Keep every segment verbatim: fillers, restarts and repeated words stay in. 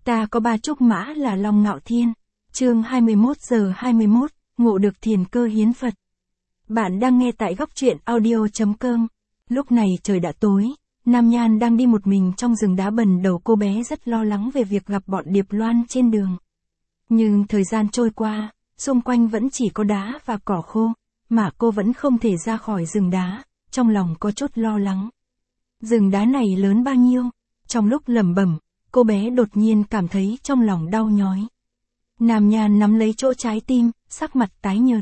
Ta có ba trúc mã là Long Ngạo Thiên. Chương hai mươi mốt giờ hai mươi mốt, ngộ được thiền cơ hiến Phật. Bạn đang nghe tại góc truyện audio chấm com. Lúc này trời đã tối, Nam Nhan đang đi một mình trong rừng đá bần đầu, cô bé rất lo lắng về việc gặp bọn Điệp Loan trên đường. Nhưng thời gian trôi qua, xung quanh vẫn chỉ có đá và cỏ khô, mà cô vẫn không thể ra khỏi rừng đá, trong lòng có chút lo lắng. Rừng đá này lớn bao nhiêu? Trong lúc lẩm bẩm, cô bé đột nhiên cảm thấy trong lòng đau nhói. Nam Nhan nắm lấy chỗ trái tim, sắc mặt tái nhợt.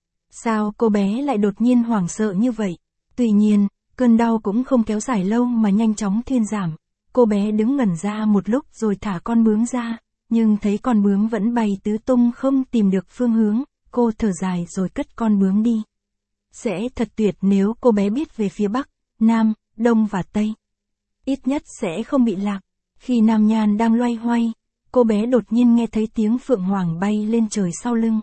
Sao cô bé lại đột nhiên hoảng sợ như vậy? Tuy nhiên, cơn đau cũng không kéo dài lâu mà nhanh chóng thuyên giảm. Cô bé đứng ngẩn ra một lúc rồi thả con bướm ra, nhưng thấy con bướm vẫn bay tứ tung không tìm được phương hướng, cô thở dài rồi cất con bướm đi. Sẽ thật tuyệt nếu cô bé biết về phía Bắc, Nam, Đông và Tây. Ít nhất sẽ không bị lạc. Khi Nam Nhan đang loay hoay, cô bé đột nhiên nghe thấy tiếng phượng hoàng bay lên trời sau lưng.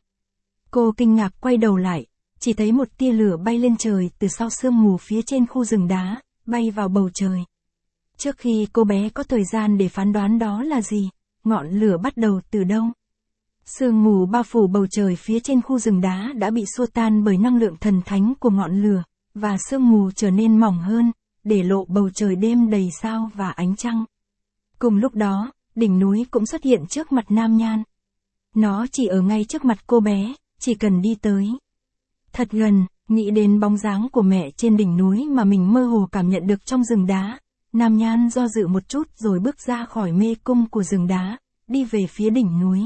Cô kinh ngạc quay đầu lại, chỉ thấy một tia lửa bay lên trời từ sau sương mù phía trên khu rừng đá, bay vào bầu trời. Trước khi cô bé có thời gian để phán đoán đó là gì, ngọn lửa bắt đầu từ đâu? Sương mù bao phủ bầu trời phía trên khu rừng đá đã bị xua tan bởi năng lượng thần thánh của ngọn lửa, và sương mù trở nên mỏng hơn, để lộ bầu trời đêm đầy sao và ánh trăng. Cùng lúc đó, đỉnh núi cũng xuất hiện trước mặt Nam Nhan. Nó chỉ ở ngay trước mặt cô bé, chỉ cần đi tới. Thật gần, nghĩ đến bóng dáng của mẹ trên đỉnh núi mà mình mơ hồ cảm nhận được trong rừng đá. Nam Nhan do dự một chút rồi bước ra khỏi mê cung của rừng đá, đi về phía đỉnh núi.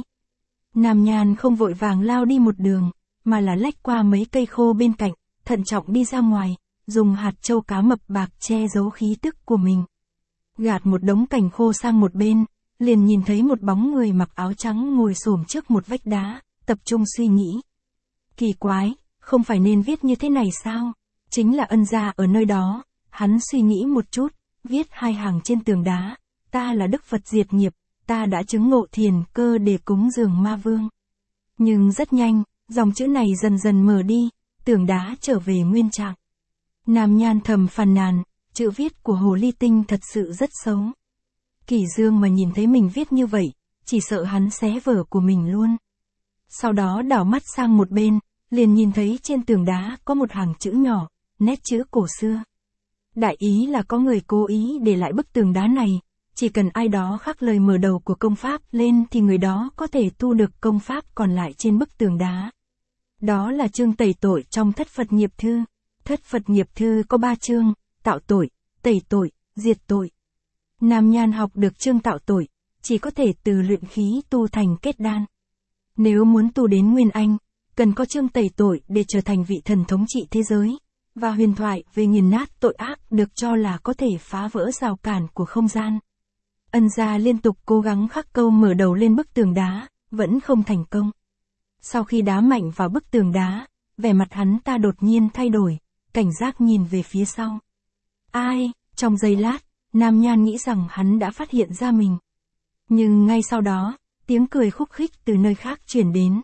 Nam Nhan không vội vàng lao đi một đường, mà là lách qua mấy cây khô bên cạnh, thận trọng đi ra ngoài, dùng hạt châu cá mập bạc che giấu khí tức của mình. Gạt một đống cành khô sang một bên, liền nhìn thấy một bóng người mặc áo trắng ngồi xổm trước một vách đá, tập trung suy nghĩ. Kỳ quái, không phải nên viết như thế này sao? Chính là Ân gia ở nơi đó. Hắn suy nghĩ một chút, viết hai hàng trên tường đá. Ta là Đức Phật diệt nghiệp, ta đã chứng ngộ thiền cơ để cúng dường ma vương. Nhưng rất nhanh, dòng chữ này dần dần mờ đi, tường đá trở về nguyên trạng. Nam Nhan thầm phàn nàn, chữ viết của Hồ Ly Tinh thật sự rất xấu. Kỳ Dương mà nhìn thấy mình viết như vậy, chỉ sợ hắn xé vở của mình luôn. Sau đó đảo mắt sang một bên, liền nhìn thấy trên tường đá có một hàng chữ nhỏ, nét chữ cổ xưa. Đại ý là có người cố ý để lại bức tường đá này, chỉ cần ai đó khắc lời mở đầu của công pháp lên thì người đó có thể tu được công pháp còn lại trên bức tường đá. Đó là chương tẩy tội trong Thất Phật Nghiệp Thư. Thất Phật Nghiệp Thư có ba chương, tạo tội, tẩy tội, diệt tội. Nam Nhan học được chương tạo tội, chỉ có thể từ luyện khí tu thành kết đan. Nếu muốn tu đến Nguyên Anh, cần có chương tẩy tội để trở thành vị thần thống trị thế giới, và huyền thoại về nghiền nát tội ác được cho là có thể phá vỡ rào cản của không gian. Ân gia liên tục cố gắng khắc câu mở đầu lên bức tường đá, vẫn không thành công. Sau khi đá mạnh vào bức tường đá, vẻ mặt hắn ta đột nhiên thay đổi, cảnh giác nhìn về phía sau. Ai? Trong giây lát, Nam Nhan nghĩ rằng hắn đã phát hiện ra mình. Nhưng ngay sau đó, tiếng cười khúc khích từ nơi khác truyền đến.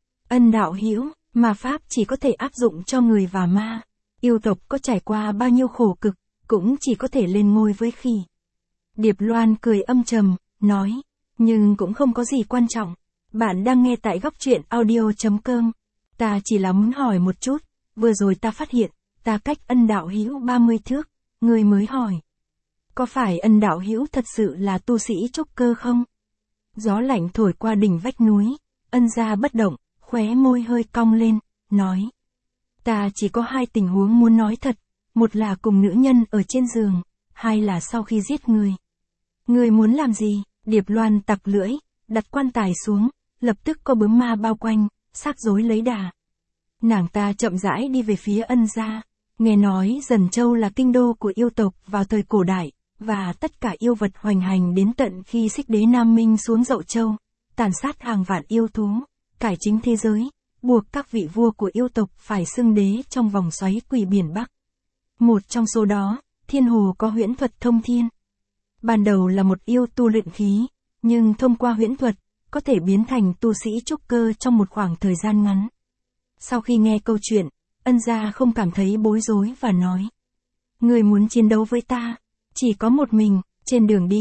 Ân đạo hữu, ma pháp chỉ có thể áp dụng cho người và ma. Yêu tộc có trải qua bao nhiêu khổ cực, cũng chỉ có thể lên ngôi với khỉ. Điệp Loan cười âm trầm, nói, nhưng cũng không có gì quan trọng. Bạn đang nghe tại góc truyện audio chấm com. Ta chỉ là muốn hỏi một chút, vừa rồi ta phát hiện, ta cách Ân đạo hữu ba mươi thước, người mới hỏi. Có phải Ân đạo hữu thật sự là tu sĩ trúc cơ không? Gió lạnh thổi qua đỉnh vách núi, Ân gia bất động, khóe môi hơi cong lên, nói. Ta chỉ có hai tình huống muốn nói thật, một là cùng nữ nhân ở trên giường, hai là sau khi giết người. Người muốn làm gì? Điệp Loan tặc lưỡi, đặt quan tài xuống, lập tức có bướm ma bao quanh, xác rối lấy đà. Nàng ta chậm rãi đi về phía Ân gia, nghe nói Dần Châu là kinh đô của yêu tộc vào thời cổ đại, và tất cả yêu vật hoành hành đến tận khi Xích Đế Nam Minh xuống Dậu Châu, tàn sát hàng vạn yêu thú, cải chính thế giới, buộc các vị vua của yêu tộc phải xưng đế trong vòng xoáy quỷ biển Bắc. Một trong số đó, Thiên Hồ có huyễn thuật thông thiên. Ban đầu là một yêu tu luyện khí, nhưng thông qua huyễn thuật, có thể biến thành tu sĩ trúc cơ trong một khoảng thời gian ngắn. Sau khi nghe câu chuyện, Ân gia không cảm thấy bối rối và nói. Người muốn chiến đấu với ta, chỉ có một mình, trên đường đi,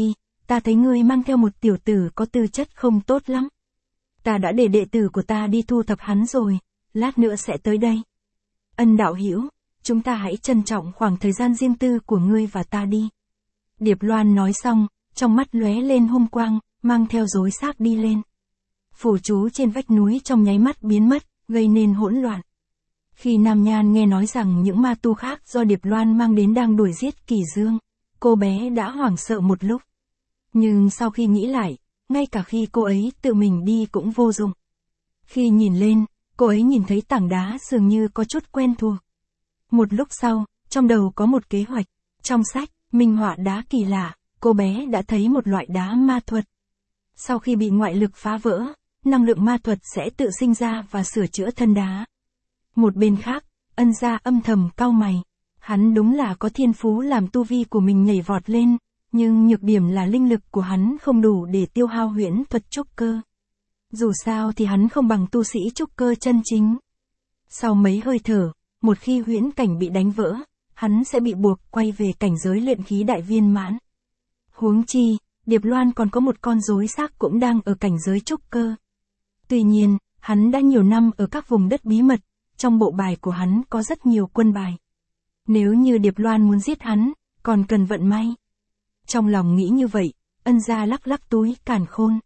ta thấy ngươi mang theo một tiểu tử có tư chất không tốt lắm. Ta đã để đệ tử của ta đi thu thập hắn rồi, lát nữa sẽ tới đây. Ân đạo hữu, chúng ta hãy trân trọng khoảng thời gian riêng tư của ngươi và ta đi. Điệp Loan nói xong, trong mắt lóe lên hung quang, mang theo rối xác đi lên. Phù chú trên vách núi trong nháy mắt biến mất, gây nên hỗn loạn. Khi Nam Nhan nghe nói rằng những ma tu khác do Điệp Loan mang đến đang đuổi giết Kỳ Dương, cô bé đã hoảng sợ một lúc. Nhưng sau khi nghĩ lại, ngay cả khi cô ấy tự mình đi cũng vô dụng. Khi nhìn lên, cô ấy nhìn thấy tảng đá dường như có chút quen thuộc. Một lúc sau, trong đầu có một kế hoạch. Trong sách, minh họa đá kỳ lạ, cô bé đã thấy một loại đá ma thuật. Sau khi bị ngoại lực phá vỡ, năng lượng ma thuật sẽ tự sinh ra và sửa chữa thân đá. Một bên khác, Ân Gia âm thầm cau mày. Hắn đúng là có thiên phú làm tu vi của mình nhảy vọt lên, nhưng nhược điểm là linh lực của hắn không đủ để tiêu hao huyễn thuật trúc cơ. Dù sao thì hắn không bằng tu sĩ trúc cơ chân chính. Sau mấy hơi thở, một khi huyễn cảnh bị đánh vỡ, hắn sẽ bị buộc quay về cảnh giới luyện khí đại viên mãn. Huống chi, Điệp Loan còn có một con rối xác cũng đang ở cảnh giới trúc cơ. Tuy nhiên, hắn đã nhiều năm ở các vùng đất bí mật, trong bộ bài của hắn có rất nhiều quân bài. Nếu như Điệp Loan muốn giết hắn, còn cần vận may. Trong lòng nghĩ như vậy, Ân Gia lắc lắc túi càn khôn.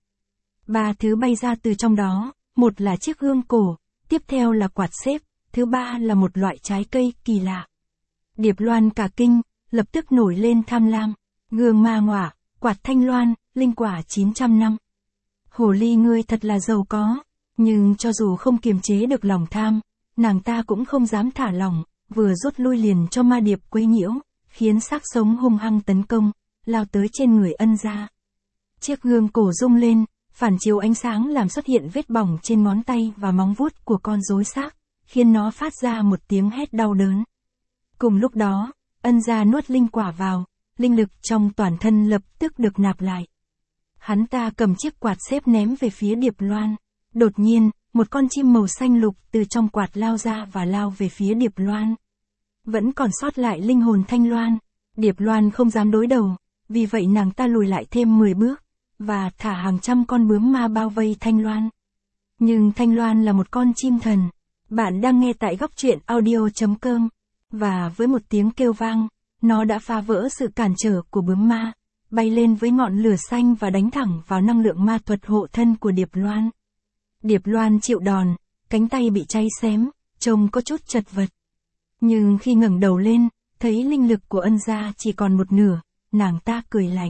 Ba thứ bay ra từ trong đó, một là chiếc gương cổ, tiếp theo là quạt xếp, thứ ba là một loại trái cây kỳ lạ. Điệp Loan cả kinh, lập tức nổi lên tham lam. Gương ma ngọa, quạt thanh loan, linh quả chín trăm năm. Hồ ly ngươi thật là giàu có, nhưng cho dù không kiềm chế được lòng tham, nàng ta cũng không dám thả lỏng, vừa rút lui liền cho ma điệp quấy nhiễu, khiến xác sống hung hăng tấn công, lao tới trên người Ân Gia. Chiếc gương cổ rung lên, phản chiếu ánh sáng làm xuất hiện vết bỏng trên ngón tay và móng vuốt của con rối xác, khiến nó phát ra một tiếng hét đau đớn. Cùng lúc đó, Ân Gia nuốt linh quả vào, linh lực trong toàn thân lập tức được nạp lại. Hắn ta cầm chiếc quạt xếp ném về phía Điệp Loan. Đột nhiên, một con chim màu xanh lục từ trong quạt lao ra và lao về phía Điệp Loan. Vẫn còn sót lại linh hồn Thanh Loan. Điệp Loan không dám đối đầu, vì vậy nàng ta lùi lại thêm mười bước, và thả hàng trăm con bướm ma bao vây Thanh Loan. Nhưng Thanh Loan là một con chim thần. Bạn đang nghe tại góc truyện audio chấm com, và với một tiếng kêu vang, nó đã phá vỡ sự cản trở của bướm ma, bay lên với ngọn lửa xanh và đánh thẳng vào năng lượng ma thuật hộ thân của Điệp Loan. Điệp Loan chịu đòn, cánh tay bị cháy xém, trông có chút chật vật. Nhưng khi ngẩng đầu lên, thấy linh lực của Ân Gia chỉ còn một nửa, nàng ta cười lạnh.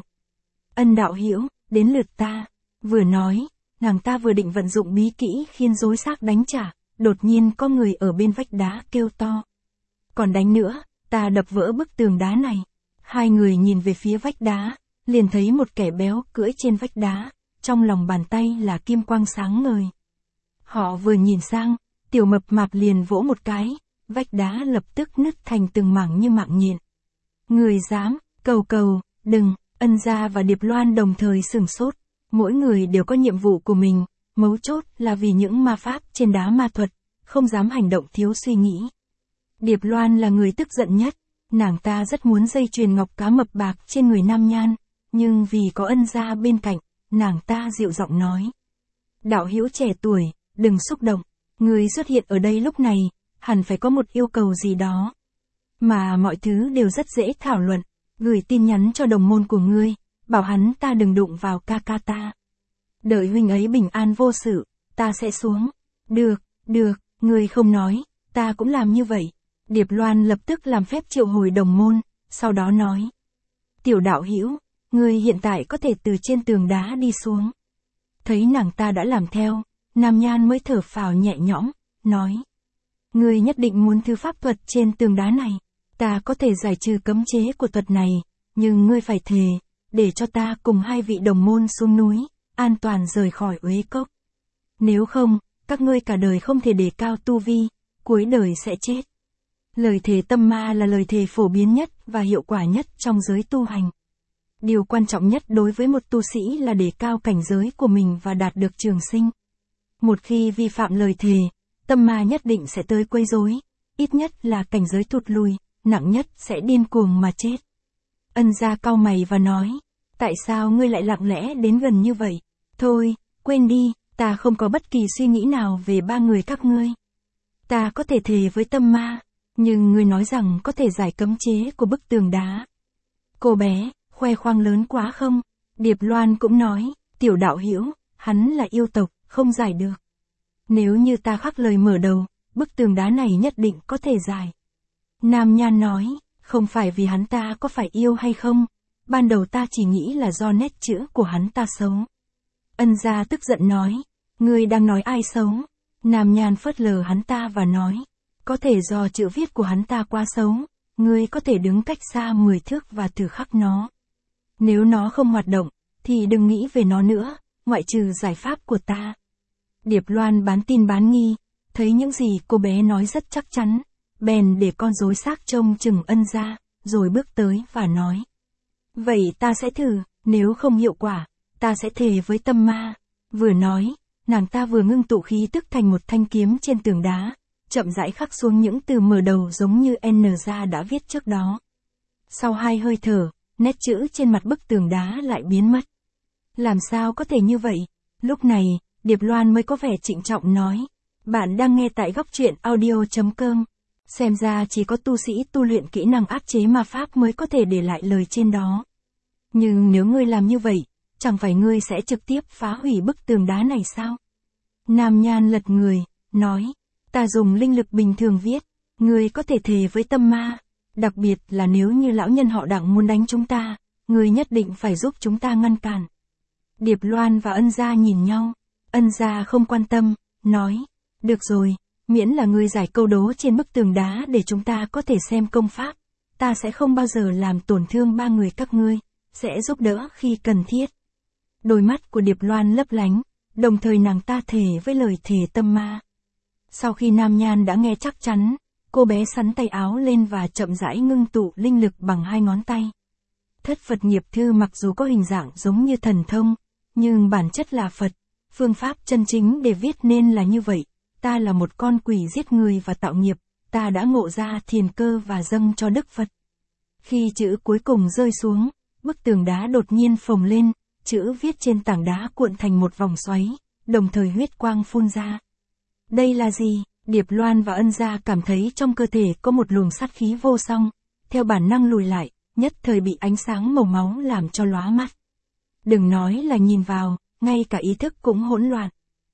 Ân đạo hữu, đến lượt ta. Vừa nói, nàng ta vừa định vận dụng bí kỹ khiến rối xác đánh trả, đột nhiên có người ở bên vách đá kêu to. Còn đánh nữa, ta đập vỡ bức tường đá này. Hai người nhìn về phía vách đá, liền thấy một kẻ béo cưỡi trên vách đá, trong lòng bàn tay là kim quang sáng ngời. Họ vừa nhìn sang, tiểu mập mạp liền vỗ một cái, vách đá lập tức nứt thành từng mảng như mạng nhện. Người dám, cầu cầu, đừng. Ân Gia và Điệp Loan đồng thời sửng sốt, mỗi người đều có nhiệm vụ của mình, mấu chốt là vì những ma pháp trên đá ma thuật, không dám hành động thiếu suy nghĩ. Điệp Loan là người tức giận nhất, nàng ta rất muốn dây chuyền ngọc cá mập bạc trên người Nam Nhan, nhưng vì có Ân Gia bên cạnh, nàng ta dịu giọng nói. Đạo hữu trẻ tuổi, đừng xúc động, người xuất hiện ở đây lúc này, hẳn phải có một yêu cầu gì đó. Mà mọi thứ đều rất dễ thảo luận. Gửi tin nhắn cho đồng môn của ngươi, bảo hắn ta đừng đụng vào ca ca ta. Đợi huynh ấy bình an vô sự, ta sẽ xuống. Được, được, ngươi không nói, ta cũng làm như vậy. Điệp Loan lập tức làm phép triệu hồi đồng môn, sau đó nói. Tiểu đạo hữu, ngươi hiện tại có thể từ trên tường đá đi xuống. Thấy nàng ta đã làm theo, Nam Nhan mới thở phào nhẹ nhõm, nói. Ngươi nhất định muốn thứ pháp thuật trên tường đá này. Ta có thể giải trừ cấm chế của thuật này, nhưng ngươi phải thề, để cho ta cùng hai vị đồng môn xuống núi, an toàn rời khỏi Uế Cốc. Nếu không, các ngươi cả đời không thể đề cao tu vi, cuối đời sẽ chết. Lời thề tâm ma là lời thề phổ biến nhất và hiệu quả nhất trong giới tu hành. Điều quan trọng nhất đối với một tu sĩ là đề cao cảnh giới của mình và đạt được trường sinh. Một khi vi phạm lời thề, tâm ma nhất định sẽ tới quấy rối, ít nhất là cảnh giới thụt lùi. Nặng nhất sẽ điên cuồng mà chết. Ân Gia cau mày và nói, Tại sao ngươi lại lặng lẽ đến gần như vậy? Thôi, quên đi, ta không có bất kỳ suy nghĩ nào về ba người các ngươi. Ta có thể thề với tâm ma, nhưng ngươi nói rằng có thể giải cấm chế của bức tường đá. Cô bé, khoe khoang lớn quá không? Điệp Loan cũng nói, tiểu đạo hữu, hắn là yêu tộc, không giải được. Nếu như ta khắc lời mở đầu, bức tường đá này nhất định có thể giải. Nam Nhan nói, không phải vì hắn ta có phải yêu hay không, ban đầu ta chỉ nghĩ là do nét chữ của hắn ta xấu. Ân gia tức giận nói, ngươi đang nói ai xấu? Nam Nhan phớt lờ hắn ta và nói, có thể do chữ viết của hắn ta quá xấu, ngươi có thể đứng cách xa mười thước và thử khắc nó. Nếu nó không hoạt động, thì đừng nghĩ về nó nữa, ngoại trừ giải pháp của ta. Điệp Loan bán tin bán nghi, thấy những gì cô bé nói rất chắc chắn, bèn để con rối xác trông chừng Ân gia, rồi bước tới và nói. Vậy ta sẽ thử, nếu không hiệu quả, ta sẽ thề với tâm ma. Vừa nói, nàng ta vừa ngưng tụ khí tức thành một thanh kiếm trên tường đá, chậm rãi khắc xuống những từ mở đầu giống như N gia đã viết trước đó. Sau hai hơi thở, nét chữ trên mặt bức tường đá lại biến mất. Làm sao có thể như vậy? Lúc này, Điệp Loan mới có vẻ trịnh trọng nói. Bạn đang nghe tại góc truyện audio chấm com. Xem ra chỉ có tu sĩ tu luyện kỹ năng áp chế ma pháp mới có thể để lại lời trên đó. Nhưng nếu ngươi làm như vậy, chẳng phải ngươi sẽ trực tiếp phá hủy bức tường đá này sao? Nam Nhan lật người, nói. Ta dùng linh lực bình thường viết, ngươi có thể thề với tâm ma. Đặc biệt là nếu như lão nhân họ Đặng muốn đánh chúng ta, ngươi nhất định phải giúp chúng ta ngăn cản. Điệp Loan và Ân gia nhìn nhau. Ân gia không quan tâm, nói. Được rồi, miễn là ngươi giải câu đố trên bức tường đá để chúng ta có thể xem công pháp. Ta sẽ không bao giờ làm tổn thương ba người các ngươi, sẽ giúp đỡ khi cần thiết. Đôi mắt của Điệp Loan lấp lánh, đồng thời nàng ta thề với lời thề tâm ma. Sau khi Nam Nhan đã nghe chắc chắn, cô bé sắn tay áo lên và chậm rãi ngưng tụ linh lực bằng hai ngón tay. Thất Phật nghiệp thư mặc dù có hình dạng giống như thần thông, nhưng bản chất là Phật, phương pháp chân chính để viết nên là như vậy. Ta là một con quỷ giết người và tạo nghiệp, ta đã ngộ ra thiền cơ và dâng cho Đức Phật. Khi chữ cuối cùng rơi xuống, bức tường đá đột nhiên phồng lên, chữ viết trên tảng đá cuộn thành một vòng xoáy, đồng thời huyết quang phun ra. Đây là gì? Điệp Loan và Ân gia cảm thấy trong cơ thể có một luồng sát khí vô song, theo bản năng lùi lại, nhất thời bị ánh sáng màu máu làm cho lóa mắt. Đừng nói là nhìn vào, ngay cả ý thức cũng hỗn loạn.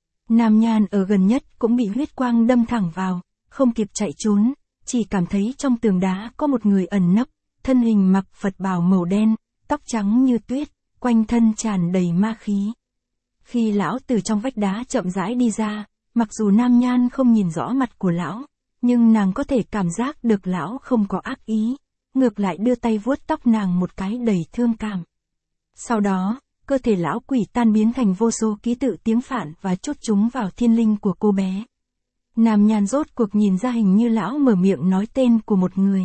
Nam Nhan ở gần nhất cũng bị huyết quang đâm thẳng vào, không kịp chạy trốn, chỉ cảm thấy trong tường đá có một người ẩn nấp, thân hình mặc Phật bào màu đen, tóc trắng như tuyết, quanh thân tràn đầy ma khí. Khi lão từ trong vách đá chậm rãi đi ra, mặc dù Nam Nhan không nhìn rõ mặt của lão, nhưng nàng có thể cảm giác được lão không có ác ý, ngược lại đưa tay vuốt tóc nàng một cái đầy thương cảm. Sau đó, cơ thể lão quỷ tan biến thành vô số ký tự tiếng Phạn và chốt chúng vào thiên linh của cô bé. Nam Nhan rốt cuộc nhìn ra hình như lão mở miệng nói tên của một người.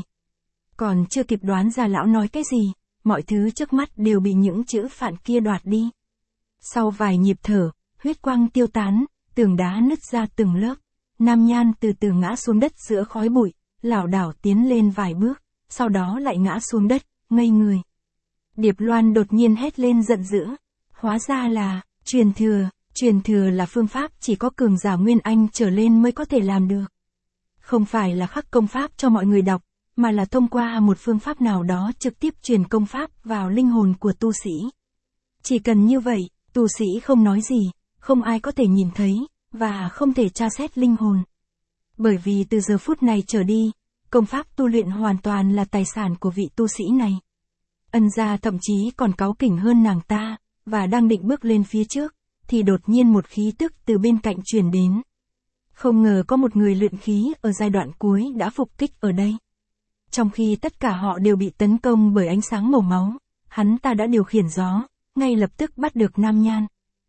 Còn chưa kịp đoán ra lão nói cái gì, mọi thứ trước mắt đều bị những chữ Phạn kia đoạt đi. Sau vài nhịp thở, huyết quang tiêu tán, tường đá nứt ra từng lớp. Nam Nhan từ từ ngã xuống đất giữa khói bụi, lảo đảo tiến lên vài bước, sau đó lại ngã xuống đất, ngây người. Điệp Loan đột nhiên hét lên giận dữ. Hóa ra là, truyền thừa, truyền thừa là phương pháp chỉ có cường giả Nguyên Anh trở lên mới có thể làm được. Không phải là khắc công pháp cho mọi người đọc, mà là thông qua một phương pháp nào đó trực tiếp truyền công pháp vào linh hồn của tu sĩ. Chỉ cần như vậy, tu sĩ không nói gì, không ai có thể nhìn thấy, và không thể tra xét linh hồn. Bởi vì từ giờ phút này trở đi, công pháp tu luyện hoàn toàn là tài sản của vị tu sĩ này. Ân gia thậm chí còn cáu kỉnh hơn nàng ta, và đang định bước lên phía trước, thì đột nhiên một khí tức từ bên cạnh truyền đến. Không ngờ có một người luyện khí ở giai đoạn cuối đã phục kích ở đây. Trong khi tất cả họ đều bị tấn công bởi ánh sáng màu máu, hắn ta đã điều khiển gió, ngay lập tức bắt được Nam Nhan.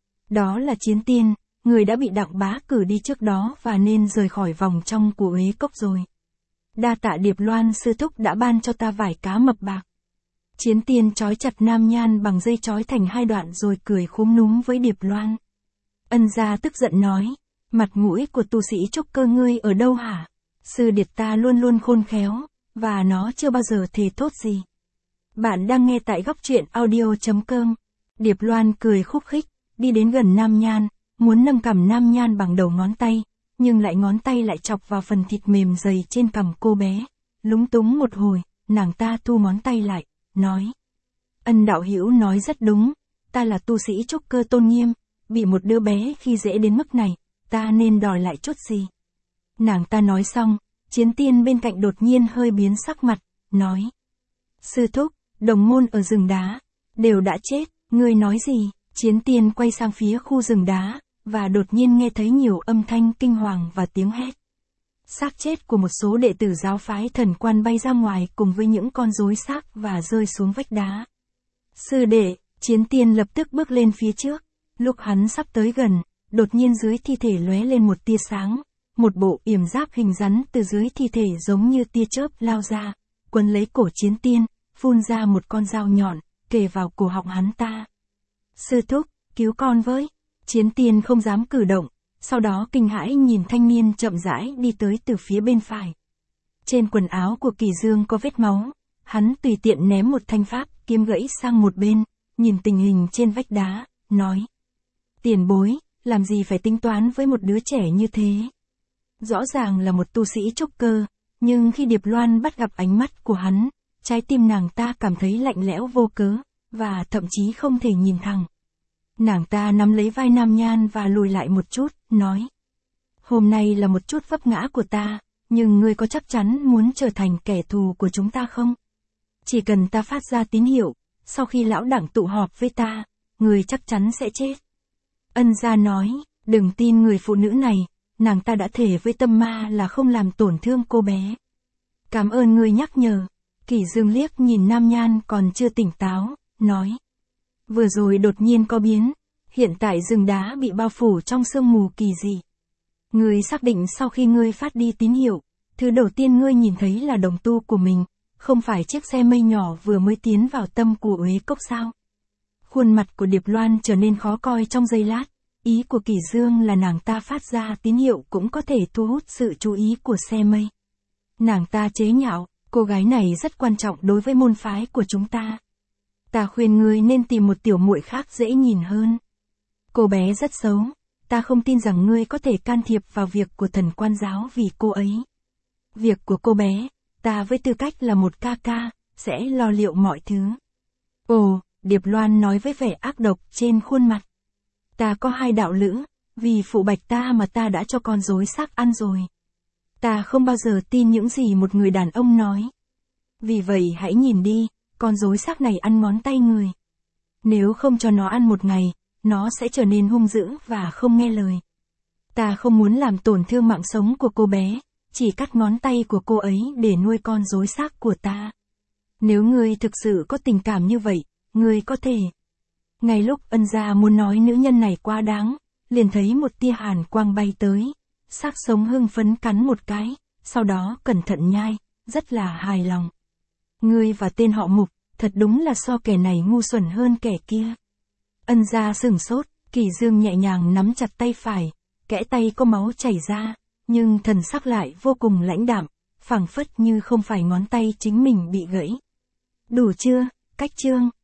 Đó là Chiến Tiên, người đã bị Đặng Bá cử đi trước đó và nên rời khỏi vòng trong của Uế Cốc rồi. Đa tạ Điệp Loan sư thúc đã ban cho ta vải cá mập bạc. Chiến Tiên trói chặt Nam Nhan bằng dây trói thành hai đoạn rồi cười khúm núm với Điệp Loan. Ân gia tức giận nói, mặt mũi của tu sĩ trúc cơ ngươi ở đâu hả? Sư điệt ta luôn luôn khôn khéo, và nó chưa bao giờ thề thốt gì. Bạn đang nghe tại góc truyện audio chấm com. Điệp Loan cười khúc khích, đi đến gần Nam Nhan, muốn nâng cằm Nam Nhan bằng đầu ngón tay, nhưng lại ngón tay lại chọc vào phần thịt mềm dày trên cằm cô bé. Lúng túng một hồi, nàng ta thu ngón tay lại, nói. Ân đạo hữu nói rất đúng, ta là tu sĩ trúc cơ tôn nghiêm, bị một đứa bé khi dễ đến mức này, ta nên đòi lại chút gì. Nàng ta nói xong, Chiến Tiên bên cạnh đột nhiên hơi biến sắc mặt, nói. Sư thúc, đồng môn ở rừng đá, đều đã chết, ngươi nói gì? Chiến Tiên quay sang phía khu rừng đá, và đột nhiên nghe thấy nhiều âm thanh kinh hoàng và tiếng hét. Xác chết của một số đệ tử giáo phái Thần Quan bay ra ngoài cùng với những con rối xác và rơi xuống vách đá. Sư đệ, Chiến Tiên lập tức bước lên phía trước, lúc hắn sắp tới gần, đột nhiên dưới thi thể lóe lên một tia sáng, một bộ yểm giáp hình rắn từ dưới thi thể giống như tia chớp lao ra, quấn lấy cổ Chiến Tiên, phun ra một con dao nhọn, kề vào cổ họng hắn ta. Sư thúc, cứu con với. Chiến Tiên không dám cử động, sau đó kinh hãi nhìn thanh niên chậm rãi đi tới từ phía bên phải. Trên quần áo của Kỳ Dương có vết máu, hắn tùy tiện ném một thanh pháp kiếm gãy sang một bên, nhìn tình hình trên vách đá, nói. Tiền bối, làm gì phải tính toán với một đứa trẻ như thế? Rõ ràng là một tu sĩ trúc cơ, nhưng khi Điệp Loan bắt gặp ánh mắt của hắn, trái tim nàng ta cảm thấy lạnh lẽo vô cớ, và thậm chí không thể nhìn thẳng. Nàng ta nắm lấy vai Nam Nhan và lùi lại một chút, nói. Hôm nay là một chút vấp ngã của ta, nhưng ngươi có chắc chắn muốn trở thành kẻ thù của chúng ta không? Chỉ cần ta phát ra tín hiệu, sau khi lão đẳng tụ họp với ta, ngươi chắc chắn sẽ chết. Ân gia nói, đừng tin người phụ nữ này, nàng ta đã thề với tâm ma là không làm tổn thương cô bé. Cảm ơn ngươi nhắc nhở. Kỷ Dương liếc nhìn Nam Nhan còn chưa tỉnh táo, nói. Vừa rồi đột nhiên có biến, hiện tại rừng đá bị bao phủ trong sương mù kỳ dị. Ngươi xác định sau khi ngươi phát đi tín hiệu, thứ đầu tiên ngươi nhìn thấy là đồng tu của mình, không phải chiếc xe mây nhỏ vừa mới tiến vào tâm của Uế Cốc sao? Khuôn mặt của Điệp Loan trở nên khó coi trong giây lát, ý của Kỷ Dương là nàng ta phát ra tín hiệu cũng có thể thu hút sự chú ý của xe mây. Nàng ta chế nhạo, cô gái này rất quan trọng đối với môn phái của chúng ta. Ta khuyên ngươi nên tìm một tiểu muội khác dễ nhìn hơn. Cô bé rất xấu, ta không tin rằng ngươi có thể can thiệp vào việc của Thần Quan giáo vì cô ấy. Việc của cô bé, ta với tư cách là một ca ca, sẽ lo liệu mọi thứ. Ồ, Điệp Loan nói với vẻ ác độc trên khuôn mặt. Ta có hai đạo lữ, vì phụ bạch ta mà ta đã cho con rối xác ăn rồi. Ta không bao giờ tin những gì một người đàn ông nói. Vì vậy hãy nhìn đi, con rối xác này ăn ngón tay người. Nếu không cho nó ăn một ngày, nó sẽ trở nên hung dữ và không nghe lời. Ta không muốn làm tổn thương mạng sống của cô bé, chỉ cắt ngón tay của cô ấy để nuôi con rối xác của ta. Nếu ngươi thực sự có tình cảm như vậy, ngươi có thể. Ngay lúc Ân gia muốn nói nữ nhân này quá đáng, liền thấy một tia hàn quang bay tới. Xác sống hưng phấn cắn một cái, sau đó cẩn thận nhai, rất là hài lòng. Ngươi và tên họ Mục, thật đúng là so kẻ này ngu xuẩn hơn kẻ kia. Ân gia sửng sốt, Kỳ Dương nhẹ nhàng nắm chặt tay phải, kẽ tay có máu chảy ra, nhưng thần sắc lại vô cùng lãnh đạm, phảng phất như không phải ngón tay chính mình bị gãy. Đủ chưa, Cách Chương?